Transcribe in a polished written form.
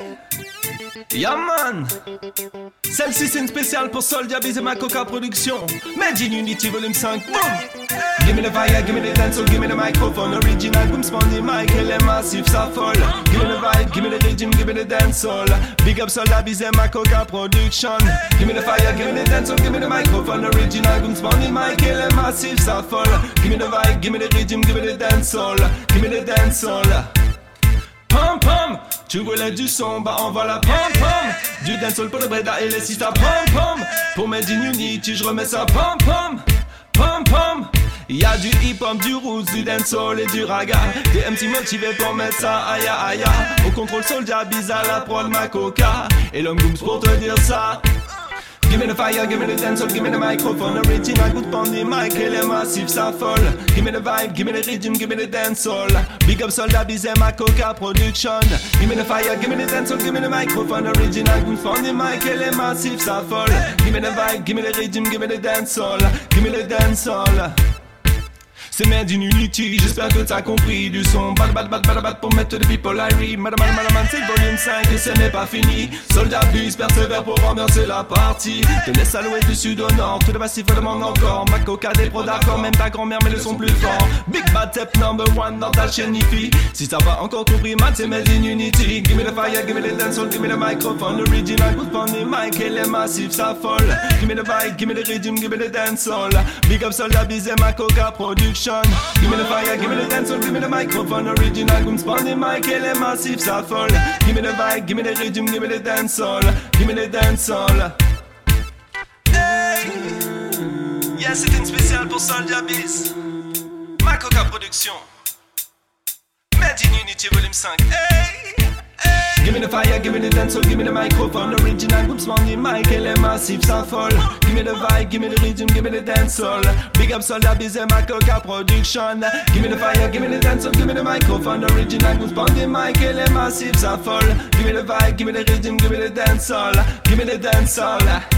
Yeah man. Celle-ci c'est une spéciale pour Soldier Biz et ma Coca Production. Made in Unity volume 5. Boom. Give me the fire, give me the dancehall, give me the microphone. Original boom spandy mic, elle est massif, ça folle. Give me the vibe, give me the rhythm, give me the dancehall. Big up Soldier Biz et ma Coca Production. Give me the fire, give me the dancehall, give me the microphone. Original boom spandy mic, elle est massif, ça folle. Give me the vibe, give me the rhythm, give me the dancehall. Give me the dancehall. Pom pom, tu voulais du son, bah envoie la pom pom. Du dancehall pour le Breda et les sisters pom pom. Pour Made in Unity, je remets ça pom pom. Pom pom. Y'a du hip-hop, du roots, du dancehall et du raga. Des MC motivés pour mettre ça, aïe aïe. Au contrôle Soldier Biz à la prod ma Coca. Et l'homme booms pour te dire ça. Give me the fire, give me the dancehall, give me the microphone. Original good pandy mic, elle est massif, ça folle. Give me the vibe, give me the rhythm, give me the dancehall. Big up Soldier Biz et ma Coca Production. Give me the fire, give me the dancehall, give me the microphone. Original good pandy mic, elle est massif, ça folle. Give me the vibe, give me the rhythm, give me the dancehall. Give me the dancehall. C'est Made in Unity, j'espère que t'as compris. Du son bad pour mettre des people I read. Madame, c'est le volume 5 et ce n'est pas fini. Soldier Biz persévère pour ambiancer la partie. De l'est à l'ouest, du sud au nord, tout le massif demande encore. Ma Coca des pros d'accord, même ta grand-mère mais le son plus fort. Big Bad Tep number one dans ta chaîne IFI. Si t'as pas encore compris, Matt c'est Made in Unity. Give me the fire, give me the dancehall, give me the microphone. Original good funny mic, elle est massif, ça folle. Give me the vibe, give me the rhythm, give me the dancehall. Big up Soldier Biz et ma Coca Production. Give me the fire, give me the dancehall, give me the microphone. Original boom spandy mic, elle est massif, ça folle. Give me the vibe, give me the rhythm, give me the dancehall. Give me the dancehall. Hey, yeah, c'est une spéciale pour Soldier Biz. Ma Coca Production. Made in Unity volume 5. Hey. Give me the fire, give me the dancehall, give me the microphone. Original boom spandy mic, elle est massif, ça folle. Give me the vibe, give me the rhythm, give me the dancehall. Big up Soldier Biz et ma Coca Production. Give me the fire, give me the dancehall, give me the microphone. Original boom spandy mic, elle est massif, ça folle. Give me the vibe, give me the rhythm, give me the dancehall. Give me the dancehall.